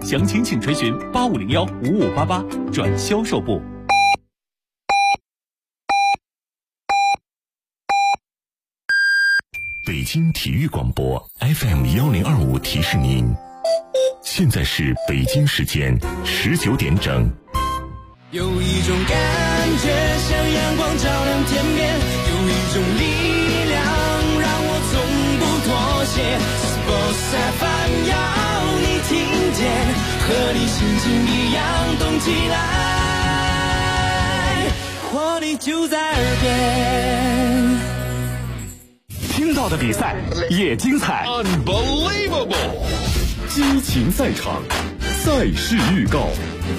详情请垂询8501-5588转销售部。 北京体育广播 FM1025提示您，现在是北京时间19点整。 有一种感觉像阳光照亮天边，有一种力量让我从不妥协。Sports FM 要你听见，和你心情一样动起来，活力就在耳边。 听到的比赛也精彩 Unbelievable 激情赛场，赛事预告。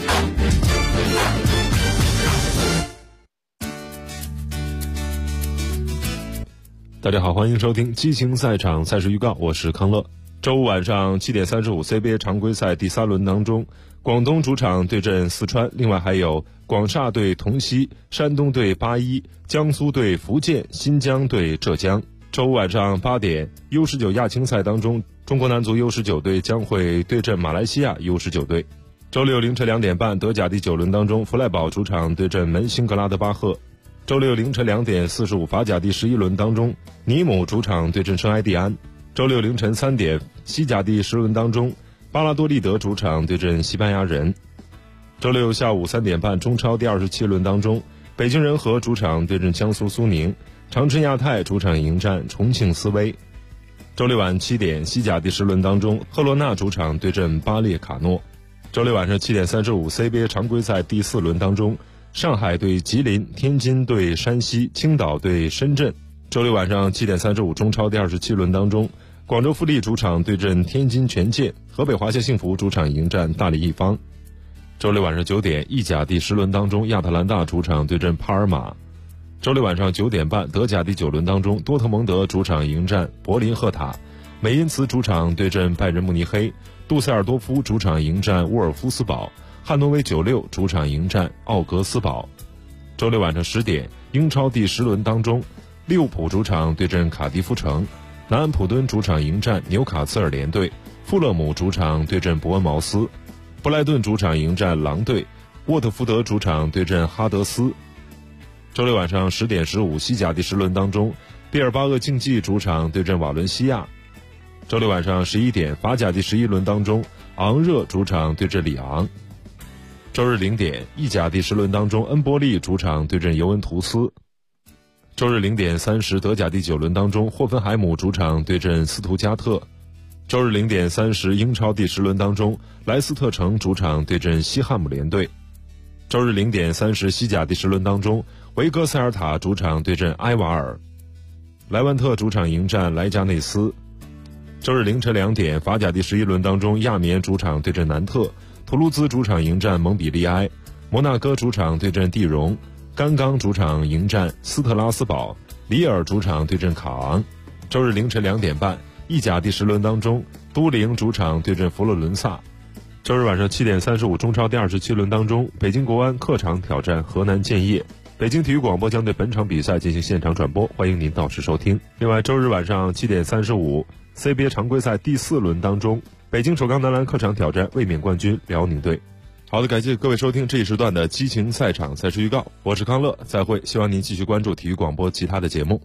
大家好，欢迎收听激情赛场赛事预告，我是康乐。周五晚上7点35 CBA 常规赛第3轮当中，广东主场对阵四川，另外还有广厦对同曦，山东对81，江苏对福建，新疆对浙江。周五晚上8点 U19 亚青赛当中，中国男足 U19 队将会对阵马来西亚 U19 队。周六凌晨2点半，德甲第9轮当中，弗赖堡主场对阵门兴格拉德巴赫。周六凌晨2点45，法甲第11轮当中，尼姆主场对阵圣埃蒂安。周六凌晨3点，西甲第10轮当中，巴拉多利德主场对阵西班牙人。周六下午3点半，中超第27轮当中，北京人和主场对阵江苏苏宁，长春亚泰主场迎战重庆斯威。周六晚7点，西甲第10轮当中，赫罗纳主场对阵巴列卡诺。周六晚上7点35 CBA 常规赛第4轮当中，上海对吉林，天津对山西，青岛对深圳。周六晚上7点35，中超第27轮当中，广州富力主场对阵天津权健，河北华夏幸福主场迎战大连一方。周六晚上9点，意甲第10轮当中，亚特兰大主场对阵帕尔马。周六晚上9点半，德甲第9轮当中，多特蒙德主场迎战柏林赫塔，美因茨主场对阵拜仁慕尼黑，杜塞尔多夫主场迎战沃尔夫斯堡，汉诺威96主场迎战奥格斯堡。周六晚上10点，英超第10轮当中，利物浦主场对阵卡迪夫城，南安普敦主场迎战纽卡斯尔联队，富勒姆主场对阵伯恩茅斯，布莱顿主场迎战狼队，沃特福德主场对阵哈德斯。周六晚上10点15，西甲第10轮当中，毕尔巴鄂竞技主场对阵瓦伦西亚。周六晚上11点，法甲第11轮当中，昂热主场对阵里昂。周日0点，意甲第10轮当中，恩波利主场对阵尤文图斯。周日0点30，德甲第9轮当中，霍芬海姆主场对阵斯图加特。周日0点30，英超第10轮当中，莱斯特城主场对阵西汉姆联队。周日0点30，西甲第10轮当中，维戈塞尔塔主场对阵埃瓦尔，莱万特主场迎战莱加内斯。周日凌晨2点，法甲第11轮当中，亚眠主场对阵南特，图卢兹主场迎战蒙彼利埃，摩纳哥主场对阵蒂荣，甘冈主场迎战斯特拉斯堡，里尔主场对阵卡昂。周日凌晨2点半，意甲第10轮当中，都灵主场对阵佛罗伦萨。周日晚上7点35，中超第27轮当中，北京国安客场挑战河南建业。北京体育广播将对本场比赛进行现场转播，欢迎您到时收听。另外，周日晚上7点35 CBA 常规赛第4轮当中，北京首钢男篮客场挑战卫冕冠军辽宁队。好的，感谢各位收听这一时段的激情赛场赛事预告，我是康乐，再会，希望您继续关注体育广播其他的节目。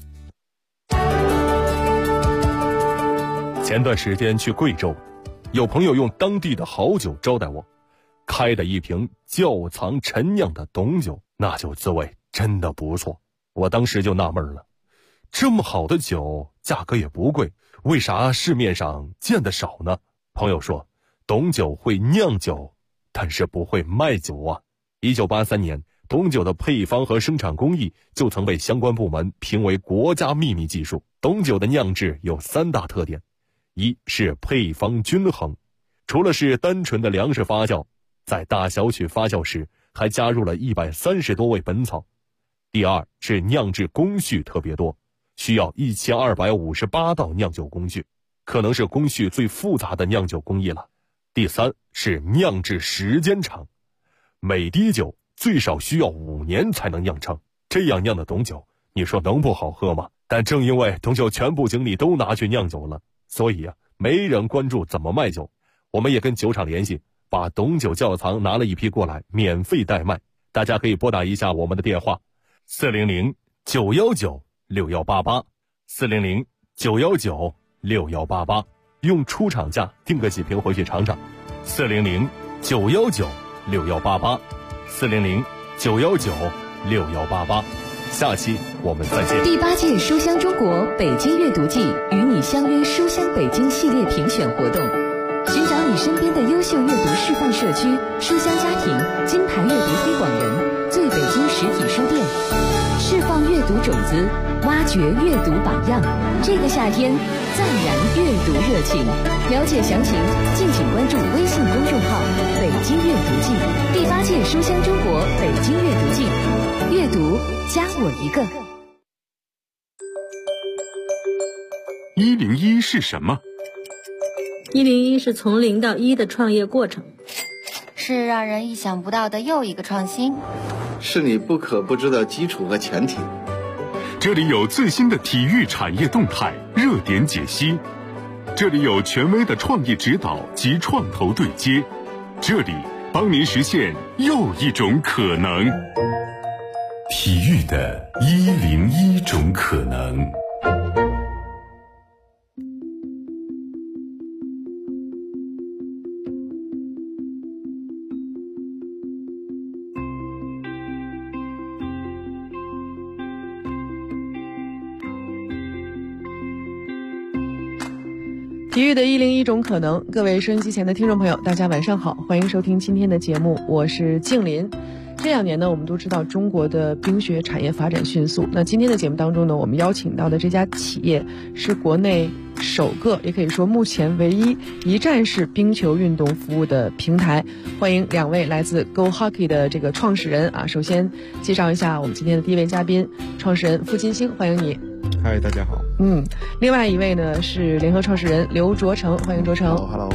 前段时间去贵州，有朋友用当地的好酒招待我，开的一瓶窖藏陈酿的董酒，那酒滋味真的不错。我当时就纳闷了，这么好的酒价格也不贵，为啥市面上见得少呢？朋友说，董酒会酿酒，但是不会卖酒啊。1983年，董酒的配方和生产工艺就曾被相关部门评为国家秘密技术。董酒的酿制有3大特点，一是配方均衡，除了是单纯的粮食发酵，在大小曲发酵时还加入了130多味本草。第二是酿制工序特别多，需要1258道酿酒工序，可能是工序最复杂的酿酒工艺了。第三是酿制时间长，每滴酒最少需要5年才能酿成，这样酿的董酒，你说能不好喝吗？但正因为董酒全部精力都拿去酿酒了，所以没人关注怎么卖酒。 我们也跟酒厂联系，把董酒窖藏拿了一批过来，免费代卖。大家可以拨打一下我们的电话，400-919-6188，400-919-6188，用出厂价订个几瓶回去尝尝。400-919-6188，400-919-6188。下期我们再见。 第8届书香中国北京阅读季与你相约书香北京系列评选活动，寻找你身边的优秀阅读示范社区、书香家庭、金牌阅读推广人、最北京实体书店，释放阅读种子，挖掘阅读榜样。这个夏天暂燃阅读热情，了解详情敬请关注微信公众号北京阅读季。第8届书香中国北京阅读季，阅读加我一个。 101是什么 ？101是从0到1的创业过程， 是让人意想不到的又一个创新， 是你不可不知的基础和前提。 这里有最新的体育产业动态热点解析，这里有权威的创业指导及创投对接，这里帮您实现又一种可能。体育的101种可能。 体育的101种可能，各位收音机前的听众朋友，大家晚上好，欢迎收听今天的节目，我是静林。这2年呢，我们都知道中国的冰雪产业发展迅速。那今天的节目当中呢，我们邀请到的这家企业是国内首个，也可以说目前唯一一站式冰球运动服务的平台。欢迎2位来自 Go Hockey 的这个创始人啊。首先介绍一下我们今天的第一位嘉宾，创始人付金星，欢迎你。 嗨，大家好。 另外一位呢是联合创始人刘卓成，欢迎卓成。 Hello。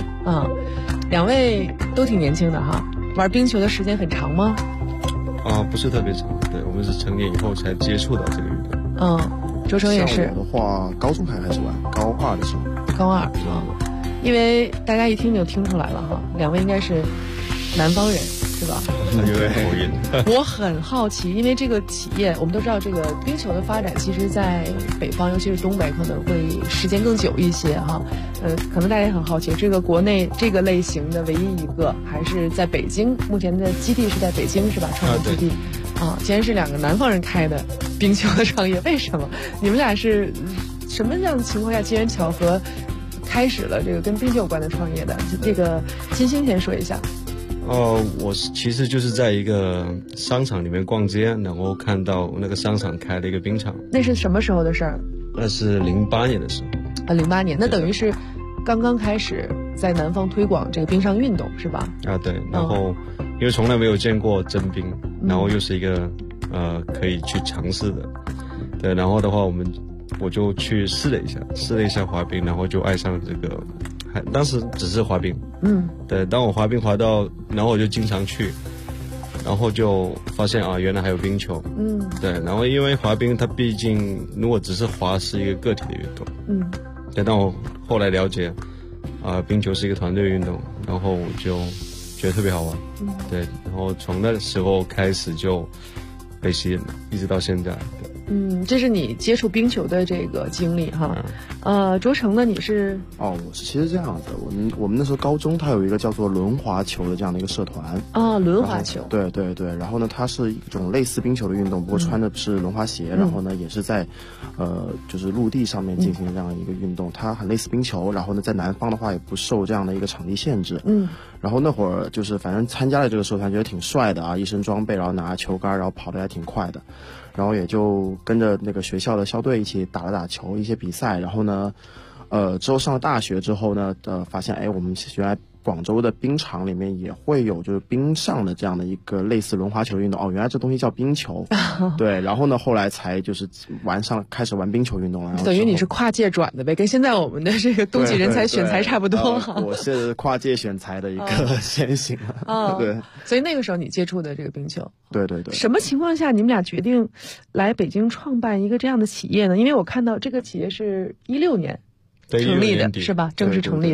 2位都挺年轻的哈，玩冰球的时间很长吗？ 不是特别长，对，我们是成年以后才接触到这个运动。卓成也是。 像我的话，高中开始玩，高2的时候。 高2因为大家一听就听出来了哈，2位应该是南方人是吧？ 有点口音。 我很好奇，因为这个企业我们都知道，这个冰球的发展其实在北方，尤其是东北可能会时间更久一些哈。可能大家也很好奇，这个国内这个类型的唯一一个还是在北京，目前的基地是在北京是吧？创业基地既然是2个南方人开的冰球的创业，为什么你们俩是什么样的情况下机缘巧合开始了这个跟冰球有关的创业的？这个金星先说一下。 我其实就是在一个商场里面逛街，然后看到那个商场开了一个冰场。 那是什么时候的事儿？ 那是08年的时候。 08年，那等于是刚刚开始在南方推广这个冰上运动是吧？ 对，然后因为从来没有见过真冰，然后又是一个可以去尝试的，对，然后的话我就去试了一下滑冰，然后就爱上了这个。当时只是滑冰，对，当我滑冰滑到，然后我就经常去，然后就发现原来还有冰球，对，然后因为滑冰它毕竟如果只是滑是一个个体的运动，对，但我后来了解，冰球是一个团队运动，然后我就觉得特别好玩，对，然后从那时候开始就被吸引了，一直到现在。 这是你接触冰球的这个经历哈。卓成呢，你是？ 我是其实这样的，我们那时候高中它有一个叫做轮滑球的这样的一个社团。 轮滑球。 对，然后呢，它是一种类似冰球的运动，不过穿的是轮滑鞋，然后呢也是在就是陆地上面进行这样一个运动，它很类似冰球，然后呢在南方的话也不受这样的一个场地限制。然后那会儿就是反正参加了这个社团，觉得挺帅的一身装备，然后拿球杆，然后跑得还挺快的。然后也就跟着那个学校的校队一起打了打球一些比赛，然后呢，之后上了大学之后呢，发现我们原来广州的冰场里面也会有就是冰上的这样的一个类似轮滑球运动，原来这东西叫冰球，对，然后呢后来才就是开始玩冰球运动了。 等于你是跨界转的呗，跟现在我们的这个冬季人才选材差不多。 我是跨界选材的一个先行。对， 所以那个时候你接触的这个冰球。 对。 什么情况下你们俩决定来北京创办一个这样的企业呢？因为我看到这个企业是16年成立的，是吧？正式成立的。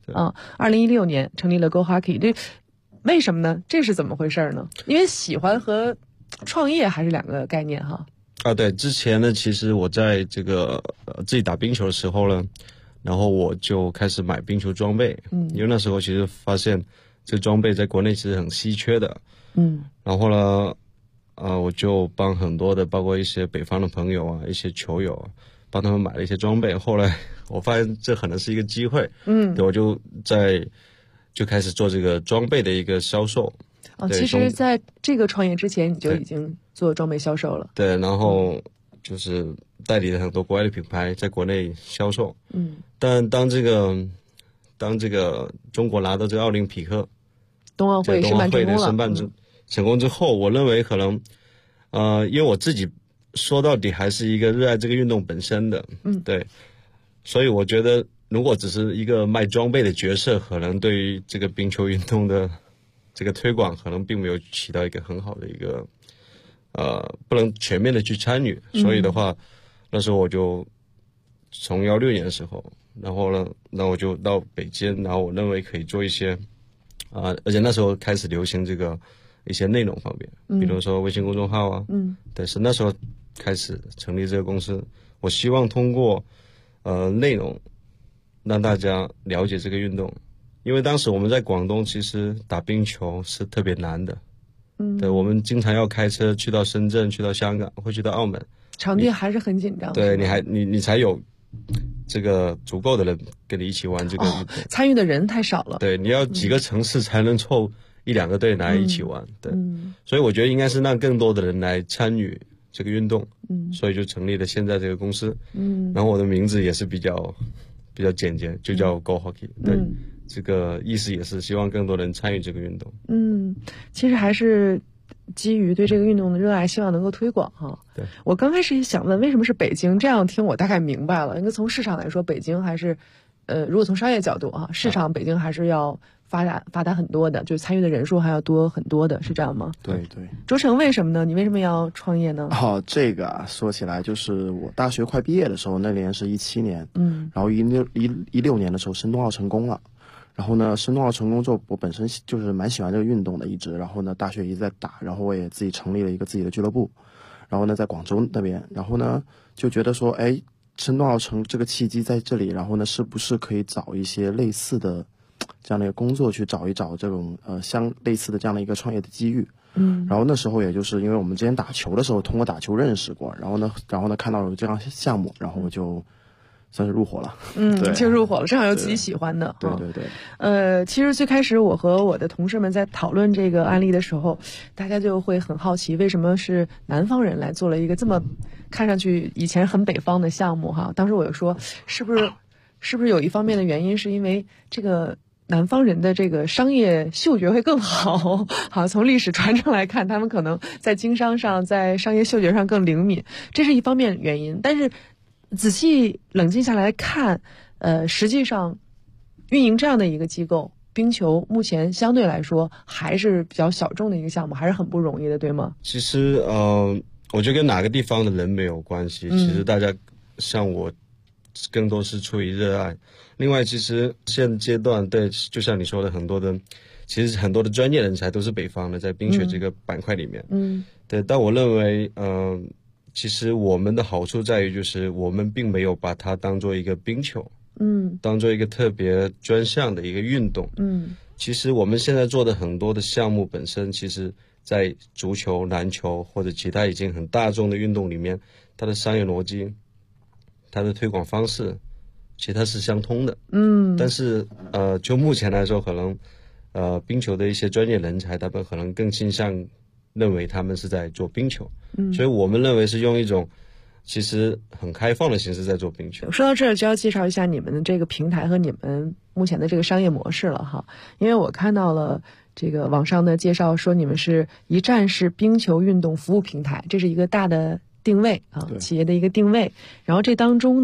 啊。2016年成立了 Go Hockey， 这为什么呢？这是怎么回事呢？因为喜欢和创业还是两个概念哈。 对，之前呢，其实我在这个自己打冰球的时候呢，然后我就开始买冰球装备，因为那时候其实发现这个装备在国内其实很稀缺的，然后呢，我就帮很多的，包括一些北方的朋友啊，一些球友啊，帮他们买了一些装备。后来我发现这可能是一个机会，对，我就开始做这个装备的一个销售。 其实在这个创业之前，你就已经做装备销售了。 对，然后就是代理了很多国外的品牌在国内销售。但当这个中国拿到这个奥林匹克冬奥会的申办成功之后，我认为可能因为我自己说到底还是一个热爱这个运动本身的，对，所以我觉得如果只是一个卖装备的角色，可能对于这个冰球运动的这个推广可能并没有起到一个很好的一个不能全面的去参与，所以的话，那时候我就从16年的时候，然后呢，那我就到北京，然后我认为可以做一些而且那时候开始流行这个一些内容方面，比如说微信公众号啊，对，是那时候开始成立这个公司。我希望通过内容让大家了解这个运动，因为当时我们在广东其实打冰球是特别难的，对，我们经常要开车去到深圳，去到香港，会去到澳门， 场地还是很紧张。 对，你才有这个足够的人跟你一起玩这个运动， 参与的人太少了。 对，你要几个城市才能凑1-2个队来一起玩，对，所以我觉得应该是让更多的人来参与这个运动，所以就成立了现在这个公司，然后我的名字也是比较简洁，就叫 Go Hockey，对，这个意思也是希望更多人参与这个运动。 其实还是基于对这个运动的热爱，希望能够推广哈。 对，我刚开始也想问，为什么是北京？这样听我大概明白了，因为从市场来说，北京还是如果从商业角度啊，市场北京还是要发达很多的，就参与的人数还要多很多的，是这样吗？ 对。 卓成，为什么呢？你为什么要创业呢？ 这个说起来，就是我大学快毕业的时候，那年是17年，然后16年的时候申冬奥成功了。然后呢，申冬奥成功之后，我本身就是蛮喜欢这个运动的，一直。然后呢，大学一直在打，然后我也自己成立了一个自己的俱乐部。然后呢，在广州那边，然后呢就觉得说，申冬奥这个契机在这里，然后呢，是不是可以找一些类似的这样的一个工作，去找一找这种类似的这样的一个创业的机遇。然后那时候也就是因为我们之前打球的时候，通过打球认识过，然后呢看到有这样项目，然后我就算是入伙了。 就入伙了，正好有自己喜欢的。 对。 其实最开始我和我的同事们在讨论这个案例的时候，大家就会很好奇，为什么是南方人来做了一个这么看上去以前很北方的项目哈？当时我就说，是不是有一方面的原因，是因为这个南方人的这个商业嗅觉会更好，好，从历史传承来看，他们可能在经商上，在商业嗅觉上更灵敏，这是一方面原因。但是仔细冷静下来看，实际上运营这样的一个机构，冰球目前相对来说还是比较小众的一个项目，还是很不容易的，对吗？ 其实我觉得跟哪个地方的人没有关系，其实大家像我更多是出于热爱。另外，其实现阶段，对，就像你说的，其实很多的专业人才都是北方的，在冰雪这个板块里面，对。但我认为，其实我们的好处在于，就是我们并没有把它当做一个冰球，当做一个特别专项的一个运动，其实我们现在做的很多的项目本身，其实在足球、篮球或者其他已经很大众的运动里面，它的商业逻辑，它的推广方式，其实它是相通的。但是就目前来说，可能冰球的一些专业人才，他们可能更倾向认为他们是在做冰球，所以我们认为是用一种其实很开放的形式在做冰球。 说到这儿，就要介绍一下你们的这个平台和你们目前的这个商业模式了哈，因为我看到了这个网上的介绍说你们是一站式冰球运动服务平台，这是一个大的定位啊，企业的一个定位。然后这当中呢，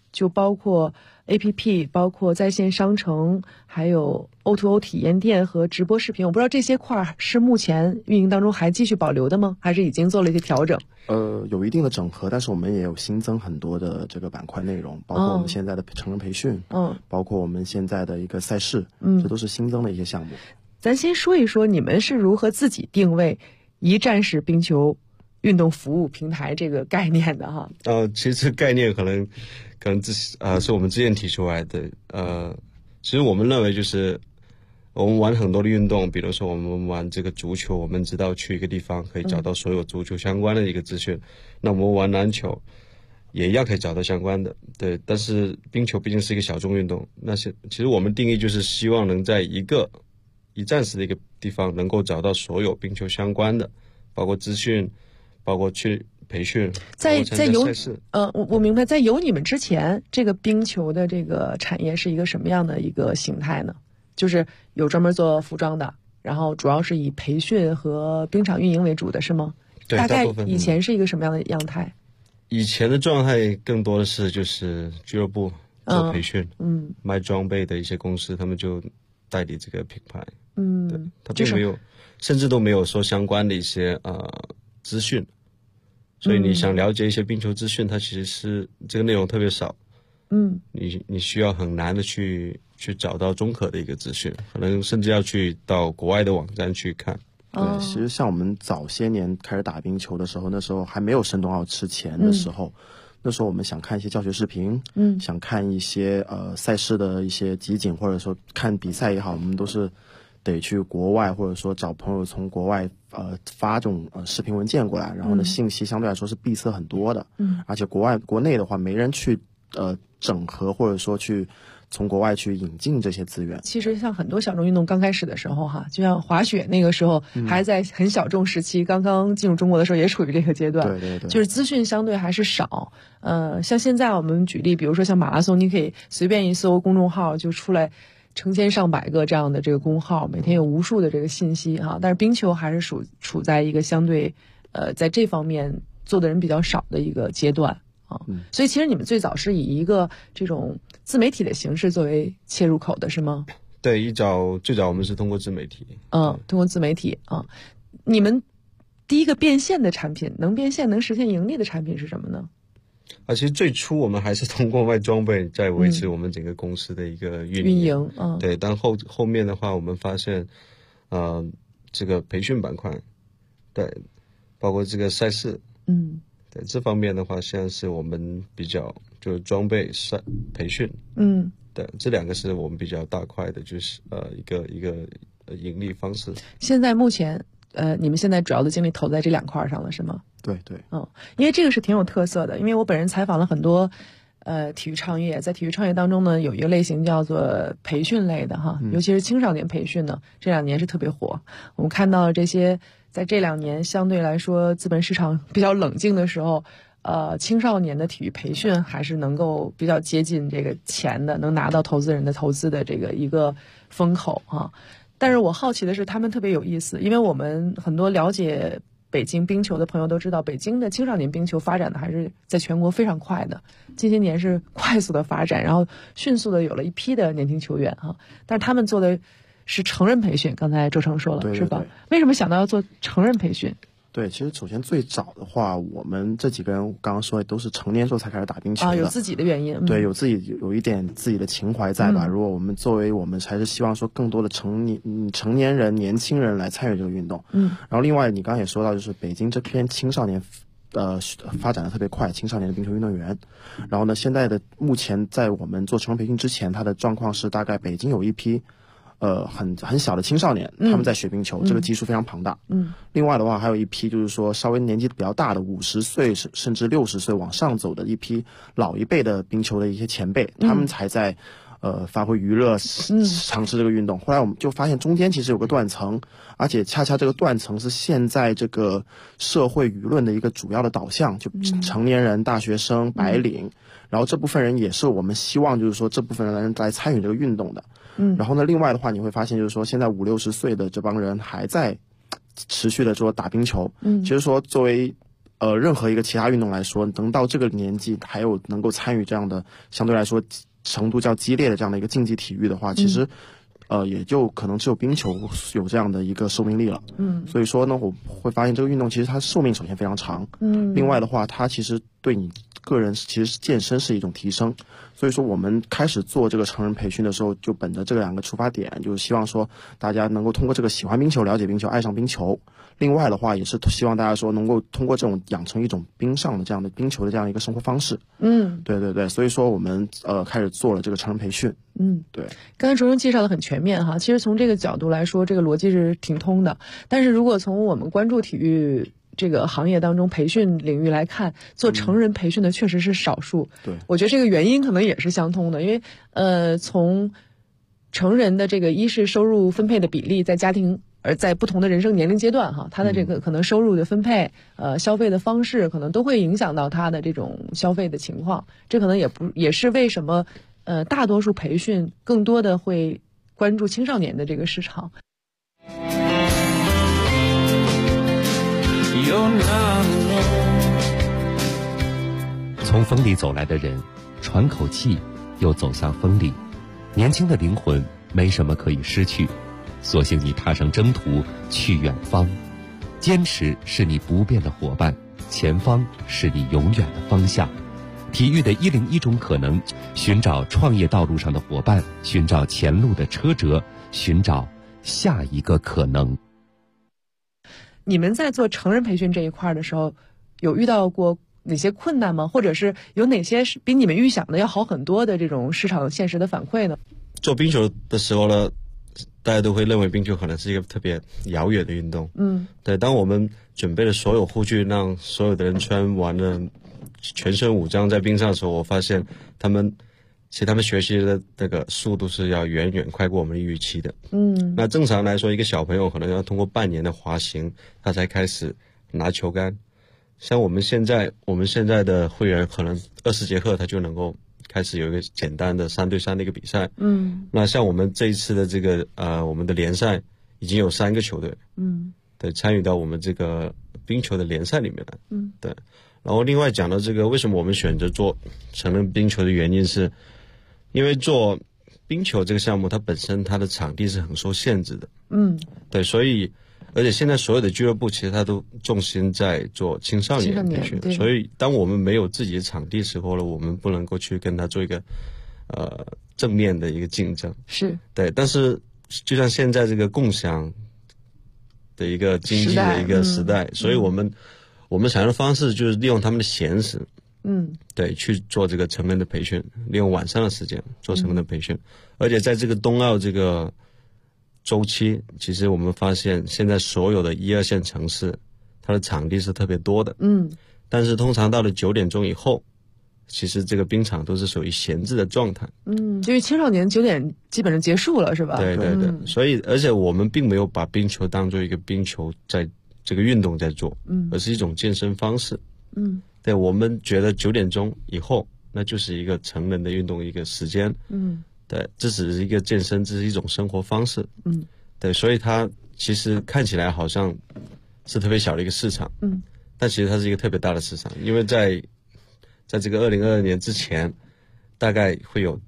就包括 APP， 包括在线商城，还有 O2O 体验店和直播视频。我不知道这些块是目前运营当中还继续保留的吗？还是已经做了一些调整？ 有一定的整合，但是我们也有新增很多的这个板块内容，包括我们现在的成人培训，包括我们现在的一个赛事，这都是新增的一些项目。 咱先说一说你们是如何自己定位一站式冰球运动服务平台这个概念的哈？ 其实这概念可能是我们之前提出来的。其实我们认为就是我们玩很多的运动，比如说我们玩这个足球，我们知道去一个地方可以找到所有足球相关的一个资讯。那我们玩篮球也一样可以找到相关的，对。但是冰球毕竟是一个小众运动，其实我们定义就是希望能在一站式的一个地方能够找到所有冰球相关的，包括资讯，包括去培训， 在有赛事。 我明白，在有你们之前，这个冰球的这个产业是一个什么样的一个形态呢？就是有专门做服装的，然后主要是以培训和冰场运营为主的，是吗？ 对， 大概以前是一个什么样的样态？ 以前的状态更多的是就是俱乐部做培训，卖装备的一些公司，他们就代理这个品牌，对，他并没有，甚至都没有说相关的一些资讯，所以你想了解一些冰球资讯，它其实是这个内容特别少，你需要很难的去找到中可的一个资讯，可能甚至要去到国外的网站去看。 对，其实像我们早些年开始打冰球的时候，那时候还没有申冬奥之前的时候，那时候我们想看一些教学视频，想看一些赛事的一些集锦，或者说看比赛也好，我们都是得去国外，或者说找朋友从国外发这种视频文件过来，然后呢信息相对来说是闭塞很多的，而且国内的话没人去整合，或者说去从国外去引进这些资源。 其实像很多小众运动刚开始的时候哈，就像滑雪那个时候还在很小众时期，刚刚进入中国的时候也处于这个阶段。 对对对， 就是资讯相对还是少。像现在我们举例，比如说像马拉松，你可以随便一搜公众号就出来成千上百个这样的这个公号，每天有无数的这个信息哈。但是冰球还是处在一个相对在这方面做的人比较少的一个阶段。所以其实你们最早是以一个这种自媒体的形式作为切入口的是吗？ 对，最早我们是通过自媒体。 通过自媒体啊。你们第一个变现的产品，能变现能实现盈利的产品是什么呢？ 其实最初我们还是通过卖装备在维持我们整个公司的一个运营。对，但后面的话我们发现这个培训板块，对，包括这个赛事，对，这方面的话，现在是我们比较就是装备培训，对，这两个是我们比较大块的，就是一个盈利方式。 现在目前你们现在主要的精力投在这两块上了，是吗？ 对对， 因为这个是挺有特色的，因为我本人采访了很多体育创业，在体育创业当中呢，有一个类型叫做培训类的哈，尤其是青少年培训呢，这2年是特别火。我们看到这些。在这2年相对来说资本市场比较冷静的时候，青少年的体育培训还是能够比较接近这个钱的，能拿到投资人的投资的这个一个风口哈。但是我好奇的是，他们特别有意思，因为我们很多了解北京冰球的朋友都知道，北京的青少年冰球发展的还是在全国非常快的，近些年是快速的发展，然后迅速的有了一批的年轻球员哈。但是他们做的是成人培训，刚才周成说了， 对对对， 是吧？为什么想到要做成人培训？ 对，其实首先最早的话，我们这几个人刚刚说的都是成年时候才开始打冰球的， 有自己的原因。 对，有一点自己的情怀在吧。如果我们还是希望说更多的成年人、年轻人来参与这个运动。然后另外你刚刚也说到，就是北京这边青少年发展的特别快，青少年的冰球运动员。然后呢，现在的目前在我们做成人培训之前，它的状况是大概北京有一批很小的青少年，他们在学冰球，这个基数非常庞大。另外的话，还有一批就是说稍微年纪比较大的50岁甚至60岁往上走的一批老一辈的冰球的一些前辈，他们才在发挥娱乐尝试这个运动。后来我们就发现中间其实有个断层，而且恰恰这个断层是现在这个社会舆论的一个主要的导向，就成年人、大学生、白领，然后这部分人也是我们希望就是说这部分人来参与这个运动的。然后呢，另外的话你会发现就是说现在50、60岁的这帮人还在持续的说打冰球。其实说作为任何一个其他运动来说，能到这个年纪还有能够参与这样的相对来说程度较激烈的这样的一个竞技体育的话，其实也就可能只有冰球有这样的一个寿命力了。所以说呢，我会发现这个运动其实它寿命首先非常长，另外的话，它其实对你个人其实健身是一种提升。所以说我们开始做这个成人培训的时候，就本着这两个出发点，就是希望说大家能够通过这个喜欢冰球、了解冰球、爱上冰球。另外的话，也是希望大家说能够通过这种养成一种冰上的这样的冰球的这样一个生活方式。对对对，所以说我们开始做了这个成人培训。对。 刚才卓生介绍的很全面哈，其实从这个角度来说，这个逻辑是挺通的。但是如果从我们关注体育这个行业当中培训领域来看，做成人培训的确实是少数。 对， 我觉得这个原因可能也是相通的，因为从成人的这个一是收入分配的比例，在家庭而在不同的人生年龄阶段哈，他的这个可能收入的分配，消费的方式可能都会影响到他的这种消费的情况。这可能也是为什么大多数培训更多的会关注青少年的这个市场。 从风里走来的人，喘口气，又走向风里。年轻的灵魂没什么可以失去，索性你踏上征途去远方。坚持是你不变的伙伴，前方是你永远的方向。体育的101种可能，寻找创业道路上的伙伴，寻找前路的车辙，寻找下一个可能。 你们在做成人培训这一块的时候，有遇到过哪些困难吗？或者是有哪些是比你们预想的要好很多的这种市场现实的反馈呢？ 做冰球的时候呢，大家都会认为冰球可能是一个特别遥远的运动。对。当我们准备了所有护具，让所有的人穿完了全身武装在冰上的时候，我发现他们学习的那个速度是要远远快过我们的预期的。那正常来说，一个小朋友可能要通过半年的滑行，他才开始拿球杆。像我们现在的会员可能20节课他就能够开始有一个简单的3对3的一个比赛。那像我们这一次的这个我们的联赛已经有3个球队对参与到我们这个冰球的联赛里面来。对。然后另外讲到这个为什么我们选择做成人冰球的原因是，因为做冰球这个项目它本身它的场地是很受限制的。对，所以而且现在所有的俱乐部其实它都重心在做青少年培训，所以当我们没有自己的场地时候呢，我们不能够去跟他做一个正面的一个竞争。是。对，但是就像现在这个共享的一个经济的一个时代，所以我们采用的方式就是利用他们的闲时，对，去做这个成人的培训，利用晚上的时间做成人的培训。而且在这个冬奥这个周期，其实我们发现现在所有的1、2线城市，它的场地是特别多的。但是通常到了9点钟以后，其实这个冰场都是属于闲置的状态。 因为青少年9点基本上结束了，是吧？ 对对对。所以而且我们并没有把冰球当做一个冰球在这个运动在做，而是一种健身方式。对，我们觉得9点钟以后，那就是一个成人的运动一个时间。对，这只是一个健身，这是一种生活方式。对，所以它其实看起来好像是特别小的一个市场。但其实它是一个特别大的市场，因为在这个2022年之前，大概会有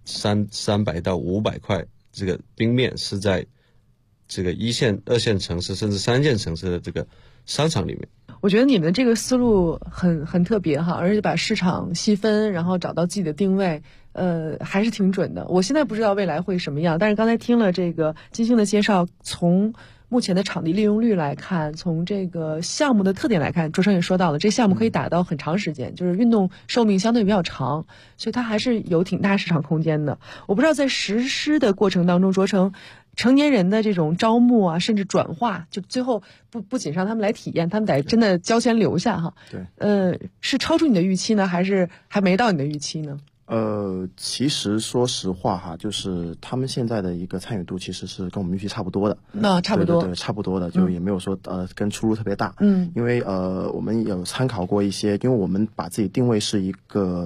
300到500块这个冰面是在这个1线、2线城市甚至3线城市的这个商场里面。 我觉得你们的这个思路很特别哈，而且把市场细分，然后找到自己的定位，还是挺准的。我现在不知道未来会什么样，但是刚才听了这个金星的介绍，从目前的场地利用率来看，从这个项目的特点来看，卓生也说到了，这项目可以打到很长时间，就是运动寿命相对比较长，所以它还是有挺大市场空间的。我不知道在实施的过程当中，卓成成年人的这种招募啊，甚至转化，就最后不仅让他们来体验，他们得真的交钱留下哈。对，是超出你的预期呢，还是还没到你的预期呢？ 其实说实话哈，就是他们现在的一个参与度其实是跟我们预期差不多的。 那差不多， 对，差不多的，就也没有说跟出入特别大。因为我们有参考过一些，因为我们把自己定位是一个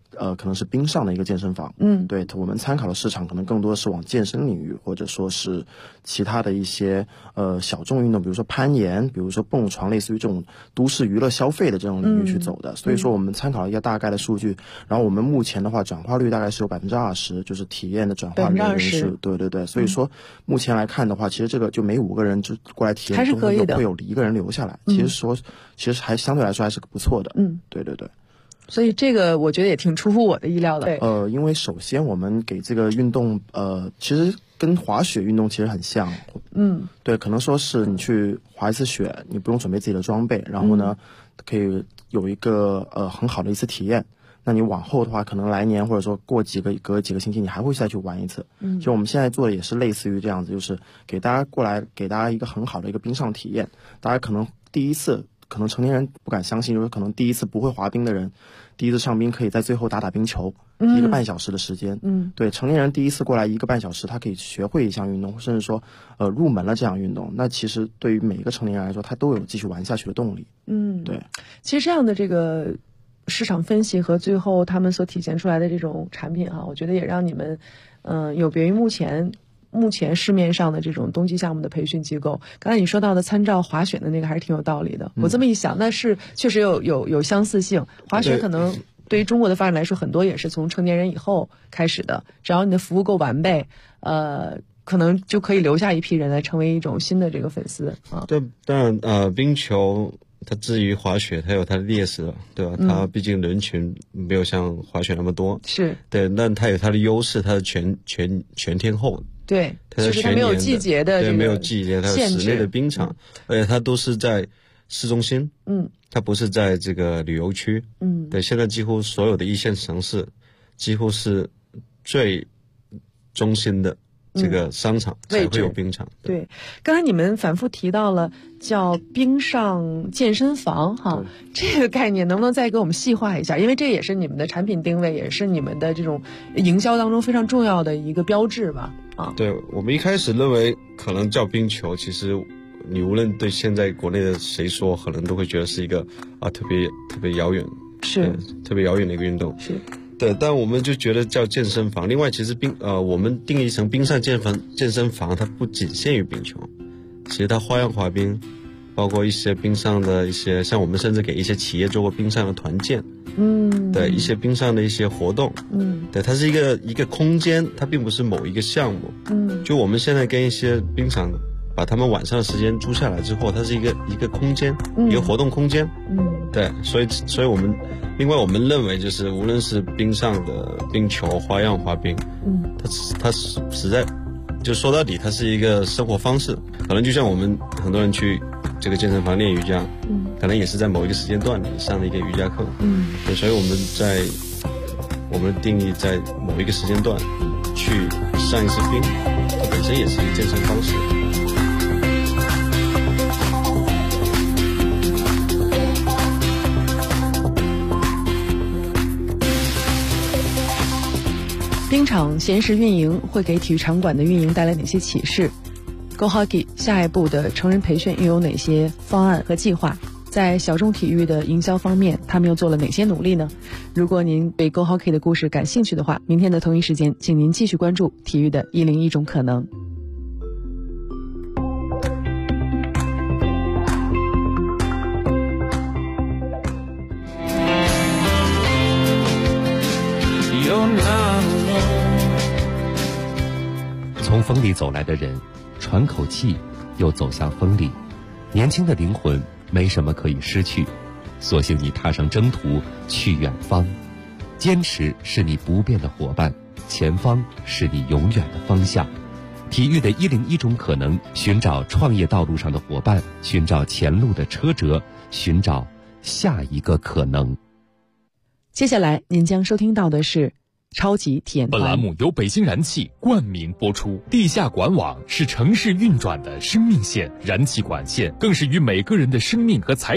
可能是冰上的一个健身房。对，我们参考的市场可能更多的是往健身领域，或者说是其他的一些小众运动，比如说攀岩，比如说蹦床，类似于这种都市娱乐消费的这种领域去走的。所以说我们参考了一个大概的数据，然后我们目前的话转化率大概是有20%，就是体验的转化率人数。对，所以说目前来看的话，其实这个就每5个人就过来体验， 还是可以的， 会有1个人留下来。其实还相对来说还是不错的。对。 所以这个我觉得也挺出乎我的意料的。 因为首先我们给这个运动，其实跟滑雪运动其实很像。对，可能说是你去滑一次雪，你不用准备自己的装备，然后呢，可以有一个很好的一次体验。那你往后的话，可能来年或者说隔几个星期，你还会再去玩一次。就我们现在做的也是类似于这样子，就是给大家过来，给大家一个很好的一个冰上体验。大家可能第一次，可能成年人不敢相信，就是可能第一次不会滑冰的人，第一次上冰可以在最后打冰球，1个半小时的时间。对，成年人第一次过来1个半小时，他可以学会一项运动，甚至说入门了这项运动。那其实对于每一个成年人来说，他都有继续玩下去的动力。对。 其实这样的这个市场分析和最后他们所体现出来的这种产品我觉得也让你们有别于目前市面上的这种冬季项目的培训机构。刚才你说到的参照滑雪的那个还是挺有道理的。我这么一想，那是确实有相似性。滑雪可能对于中国的发展来说，很多也是从成年人以后开始的，只要你的服务够完备，可能就可以留下一批人来成为一种新的这个粉丝啊。 对，当然冰球它至于滑雪，它有它的劣势，对吧？它毕竟人群没有像滑雪那么多， 是对，但它有它的优势，它是全天候的， 对，就是它没有季节的， 对，没有季节，它有室内的冰场，而且它都是在市中心，它不是在这个旅游区，对，现在几乎所有的1线城市，几乎是最中心的这个商场才会有冰场。 对，刚才你们反复提到了叫冰上健身房这个概念能不能再给我们细化一下？因为这也是你们的产品定位，也是你们的这种营销当中非常重要的一个标志吧。 对，我们一开始认为可能叫冰球，其实你无论对现在国内的谁说，可能都会觉得是一个特别遥远， 是特别遥远的一个运动。 是对，但我们就觉得叫健身房。另外，其实我们定义成冰上健身房，它不仅限于冰球，其实它花样滑冰，包括一些冰上的一些，像我们甚至给一些企业做过冰上的团建，对一些冰上的一些活动，对，它是一个空间，它并不是某一个项目，就我们现在跟一些冰场把他们晚上的时间租下来之后，它是一个空间，一个活动空间，对，所以我们另外我们认为就是无论是冰上的冰球、花样滑冰，它实在就说到底，它是一个生活方式，可能就像我们很多人去这个健身房练瑜伽，可能也是在某一个时间段里上的一个瑜伽课，对，所以我们定义在某一个时间段去上一次冰，它本身也是一个健身方式。 冰场闲时运营会给体育场馆的运营带来哪些启示？ Go Hockey 下一步的成人培训又有哪些方案和计划？在小众体育的营销方面，他们又做了哪些努力呢？如果您对 Go Hockey 的故事感兴趣的话，明天的同一时间，请您继续关注体育的101种可能。 从风里走来的人，喘口气，又走向风里。年轻的灵魂没什么可以失去，索性你踏上征途去远方。坚持是你不变的伙伴，前方是你永远的方向。体育的101种可能，寻找创业道路上的伙伴，寻找前路的车辙，寻找下一个可能。 接下来您将收听到的是超级体验团。 本栏目由北京燃气冠名播出。地下管网是城市运转的生命线，燃气管线更是与每个人的生命和财